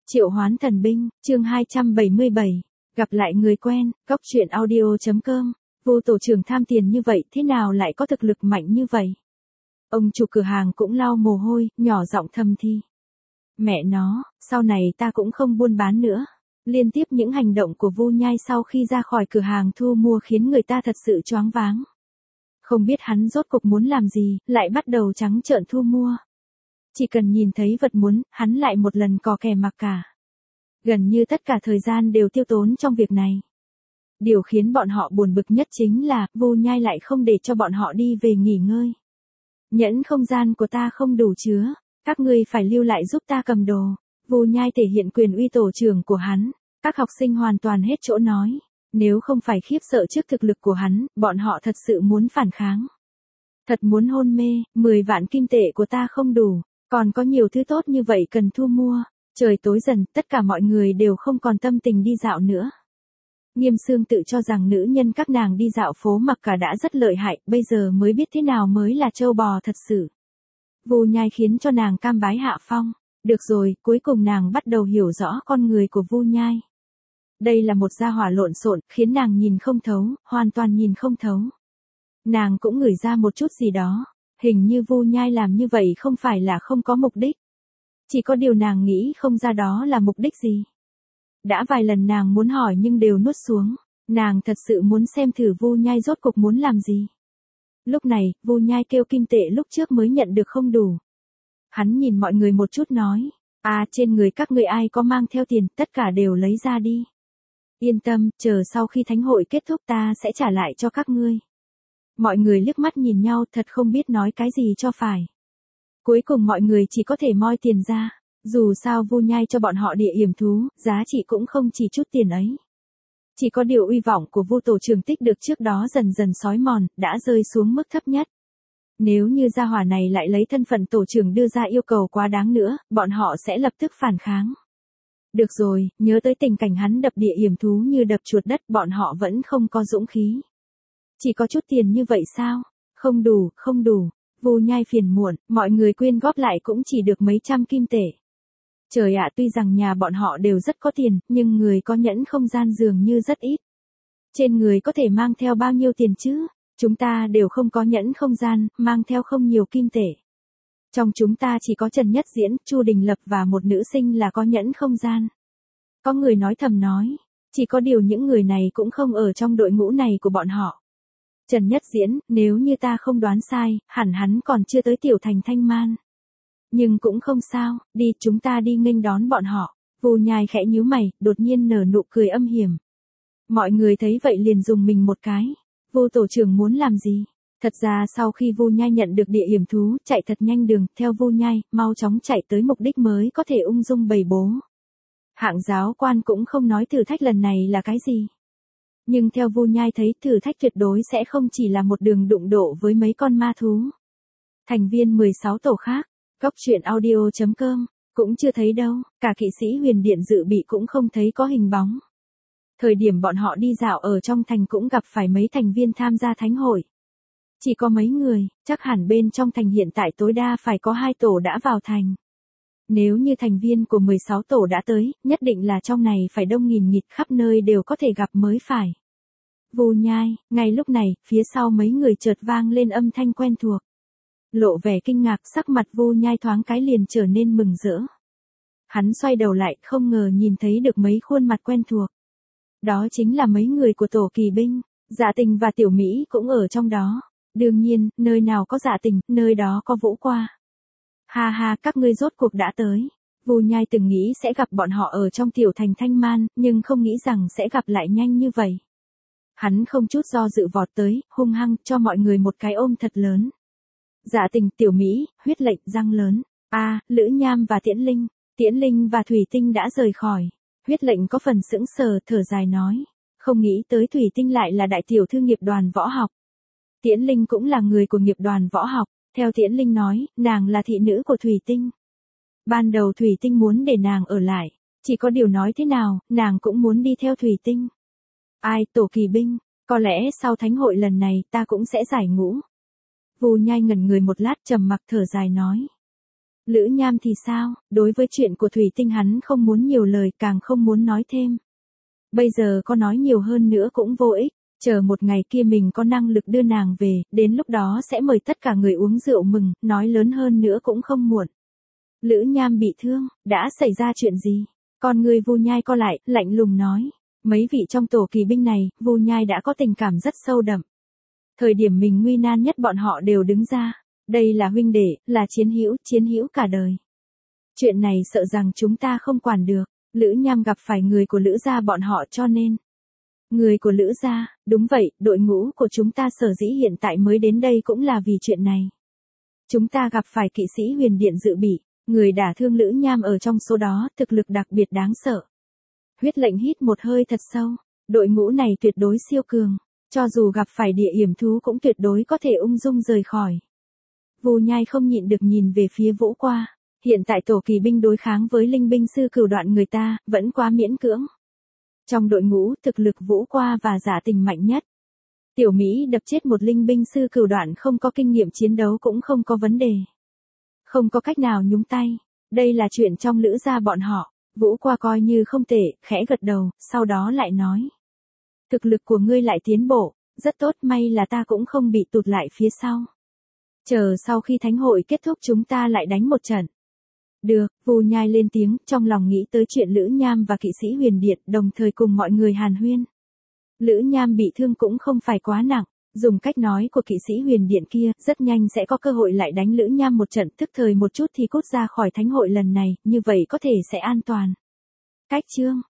Triệu Hoán Thần Binh, chương 277, gặp lại người quen, góc truyện audio.com, Vô tổ trưởng tham tiền như vậy thế nào lại có thực lực mạnh như vậy? Ông chủ cửa hàng cũng lau mồ hôi, nhỏ giọng thầm thì. Mẹ nó, sau này ta cũng không buôn bán nữa. Liên tiếp những hành động của Vu Nhai sau khi ra khỏi cửa hàng thu mua khiến người ta thật sự choáng váng. Không biết hắn rốt cục muốn làm gì, lại bắt đầu trắng trợn thu mua. Chỉ cần nhìn thấy vật muốn, hắn lại một lần cò kè mặc cả. Gần như tất cả thời gian đều tiêu tốn trong việc này. Điều khiến bọn họ buồn bực nhất chính là, Vu Nhai lại không để cho bọn họ đi về nghỉ ngơi. Nhẫn không gian của ta không đủ chứa, các ngươi phải lưu lại giúp ta cầm đồ. Vu Nhai thể hiện quyền uy tổ trưởng của hắn, các học sinh hoàn toàn hết chỗ nói. Nếu không phải khiếp sợ trước thực lực của hắn, bọn họ thật sự muốn phản kháng. Thật muốn hôn mê, 10 vạn kim tệ của ta không đủ, còn có nhiều thứ tốt như vậy cần thu mua. Trời tối dần, tất cả mọi người đều không còn tâm tình đi dạo nữa. Nghiêm Sương tự cho rằng nữ nhân các nàng đi dạo phố mặc cả đã rất lợi hại, bây giờ mới biết thế nào mới là trâu bò thật sự. Vu Nhai khiến cho nàng cam bái hạ phong. Được rồi, cuối cùng nàng bắt đầu hiểu rõ con người của Vu Nhai. Đây là một gia hỏa lộn xộn, khiến nàng nhìn không thấu, hoàn toàn nhìn không thấu. Nàng cũng ngửi ra một chút gì đó, hình như Vu Nhai làm như vậy không phải là không có mục đích. Chỉ có điều nàng nghĩ không ra đó là mục đích gì. Đã vài lần nàng muốn hỏi nhưng đều nuốt xuống, nàng thật sự muốn xem thử Vu Nhai rốt cục muốn làm gì. Lúc này, Vu Nhai kêu kim tệ lúc trước mới nhận được không đủ. Hắn nhìn mọi người một chút nói, trên người các ngươi ai có mang theo tiền, tất cả đều lấy ra đi. Yên tâm, chờ sau khi thánh hội kết thúc ta sẽ trả lại cho các ngươi. Mọi người liếc mắt nhìn nhau thật không biết nói cái gì cho phải. Cuối cùng mọi người chỉ có thể moi tiền ra. Dù sao Vu Nhai cho bọn họ địa yểm thú, giá trị cũng không chỉ chút tiền ấy. Chỉ có điều uy vọng của Vu tổ trưởng tích được trước đó dần dần xói mòn, đã rơi xuống mức thấp nhất. Nếu như gia hỏa này lại lấy thân phận tổ trưởng đưa ra yêu cầu quá đáng nữa, bọn họ sẽ lập tức phản kháng. Được rồi, nhớ tới tình cảnh hắn đập địa yểm thú như đập chuột đất, bọn họ vẫn không có dũng khí. Chỉ có chút tiền như vậy sao? Không đủ, không đủ. Vu Nhai phiền muộn, mọi người quyên góp lại cũng chỉ được mấy trăm kim tệ. Trời ạ, tuy rằng nhà bọn họ đều rất có tiền, nhưng người có nhẫn không gian dường như rất ít. Trên người có thể mang theo bao nhiêu tiền chứ? Chúng ta đều không có nhẫn không gian, mang theo không nhiều kim tệ. Trong chúng ta chỉ có Trần Nhất Diễn, Chu Đình Lập và một nữ sinh là có nhẫn không gian. Có người nói thầm nói, chỉ có điều những người này cũng không ở trong đội ngũ này của bọn họ. Trần Nhất Diễn, nếu như ta không đoán sai, hẳn hắn còn chưa tới tiểu thành Thanh Man. Nhưng cũng không sao, đi chúng ta đi nghênh đón bọn họ. Vu Nhai khẽ nhíu mày, đột nhiên nở nụ cười âm hiểm. Mọi người thấy vậy liền dùng mình một cái. Vu tổ trưởng muốn làm gì? Thật ra sau khi Vu Nhai nhận được địa yểm thú, chạy thật nhanh đường, theo Vu Nhai, mau chóng chạy tới mục đích mới có thể ung dung bày bố. Hạng giáo quan cũng không nói thử thách lần này là cái gì. Nhưng theo Vu Nhai thấy thử thách tuyệt đối sẽ không chỉ là một đường đụng độ với mấy con ma thú. Thành viên 16 tổ khác, góc truyện audio.com, cũng chưa thấy đâu, cả kỵ sĩ huyền điện dự bị cũng không thấy có hình bóng. Thời điểm bọn họ đi dạo ở trong thành cũng gặp phải mấy thành viên tham gia thánh hội. Chỉ có mấy người, chắc hẳn bên trong thành hiện tại tối đa phải có 2 tổ đã vào thành. Nếu như thành viên của 16 tổ đã tới, nhất định là trong này phải đông nghìn nghịt khắp nơi đều có thể gặp mới phải. Vu Nhai, ngay lúc này, phía sau mấy người chợt vang lên âm thanh quen thuộc. Lộ vẻ kinh ngạc, sắc mặt Vu Nhai thoáng cái liền trở nên mừng rỡ. Hắn xoay đầu lại, không ngờ nhìn thấy được mấy khuôn mặt quen thuộc. Đó chính là mấy người của tổ kỳ binh, Dạ Tình và Tiểu Mỹ cũng ở trong đó. Đương nhiên, nơi nào có Dạ Tình, nơi đó có Vũ Qua. Ha ha, các ngươi rốt cuộc đã tới. Vu Nhai từng nghĩ sẽ gặp bọn họ ở trong tiểu thành Thanh Man, nhưng không nghĩ rằng sẽ gặp lại nhanh như vậy. Hắn không chút do dự vọt tới, hung hăng, cho mọi người một cái ôm thật lớn. Dạ Tình, Tiểu Mỹ, Huyết Lệnh, răng lớn. Lữ Nham và Tiễn Linh và Thủy Tinh đã rời khỏi. Huyết Lệnh có phần sững sờ, thở dài nói. Không nghĩ tới Thủy Tinh lại là đại tiểu thư nghiệp đoàn võ học. Tiễn Linh cũng là người của nghiệp đoàn võ học. Theo Tiễn Linh nói, nàng là thị nữ của Thủy Tinh. Ban đầu Thủy Tinh muốn để nàng ở lại. Chỉ có điều nói thế nào, nàng cũng muốn đi theo Thủy Tinh. Tổ kỳ binh, có lẽ sau thánh hội lần này ta cũng sẽ giải ngũ. Vu Nhai ngẩn người một lát trầm mặc thở dài nói. Lữ Nham thì sao, đối với chuyện của Thủy Tinh hắn không muốn nhiều lời, càng không muốn nói thêm. Bây giờ có nói nhiều hơn nữa cũng vô ích, chờ một ngày kia mình có năng lực đưa nàng về, đến lúc đó sẽ mời tất cả người uống rượu mừng, nói lớn hơn nữa cũng không muộn. Lữ Nham bị thương, đã xảy ra chuyện gì? Con người Vu Nhai co lại, lạnh lùng nói. Mấy vị trong tổ kỳ binh này, Vu Nhai đã có tình cảm rất sâu đậm. Thời điểm mình nguy nan nhất bọn họ đều đứng ra. Đây là huynh đệ, là chiến hữu cả đời. Chuyện này sợ rằng chúng ta không quản được. Lữ Nham gặp phải người của Lữ gia bọn họ cho nên. Người của Lữ gia, đúng vậy, đội ngũ của chúng ta sở dĩ hiện tại mới đến đây cũng là vì chuyện này. Chúng ta gặp phải kỵ sĩ Huyền Điện dự bị, người đả thương Lữ Nham ở trong số đó, thực lực đặc biệt đáng sợ. Huyết Lệnh hít một hơi thật sâu, đội ngũ này tuyệt đối siêu cường, cho dù gặp phải địa hiểm thú cũng tuyệt đối có thể ung dung rời khỏi. Vu Nhai không nhịn được nhìn về phía Vũ Qua, hiện tại tổ kỳ binh đối kháng với linh binh sư Cửu Đoạn người ta, vẫn quá miễn cưỡng. Trong đội ngũ, thực lực Vũ Qua và Giả Tình mạnh nhất. Tiểu Mỹ đập chết một linh binh sư Cửu Đoạn không có kinh nghiệm chiến đấu cũng không có vấn đề. Không có cách nào nhúng tay, đây là chuyện trong Lữ gia bọn họ. Vũ Qua coi như không tệ, khẽ gật đầu, sau đó lại nói. Thực lực của ngươi lại tiến bộ, rất tốt, may là ta cũng không bị tụt lại phía sau. Chờ sau khi thánh hội kết thúc chúng ta lại đánh một trận. Được, Vu Nhai lên tiếng, trong lòng nghĩ tới chuyện Lữ Nham và kỵ sĩ Huyền Điện, đồng thời cùng mọi người hàn huyên. Lữ Nham bị thương cũng không phải quá nặng, dùng cách nói của kỵ sĩ Huyền Điện kia, rất nhanh sẽ có cơ hội lại đánh Lữ Nham một trận, tức thời một chút thì cút ra khỏi thánh hội lần này, như vậy có thể sẽ an toàn. Cách chương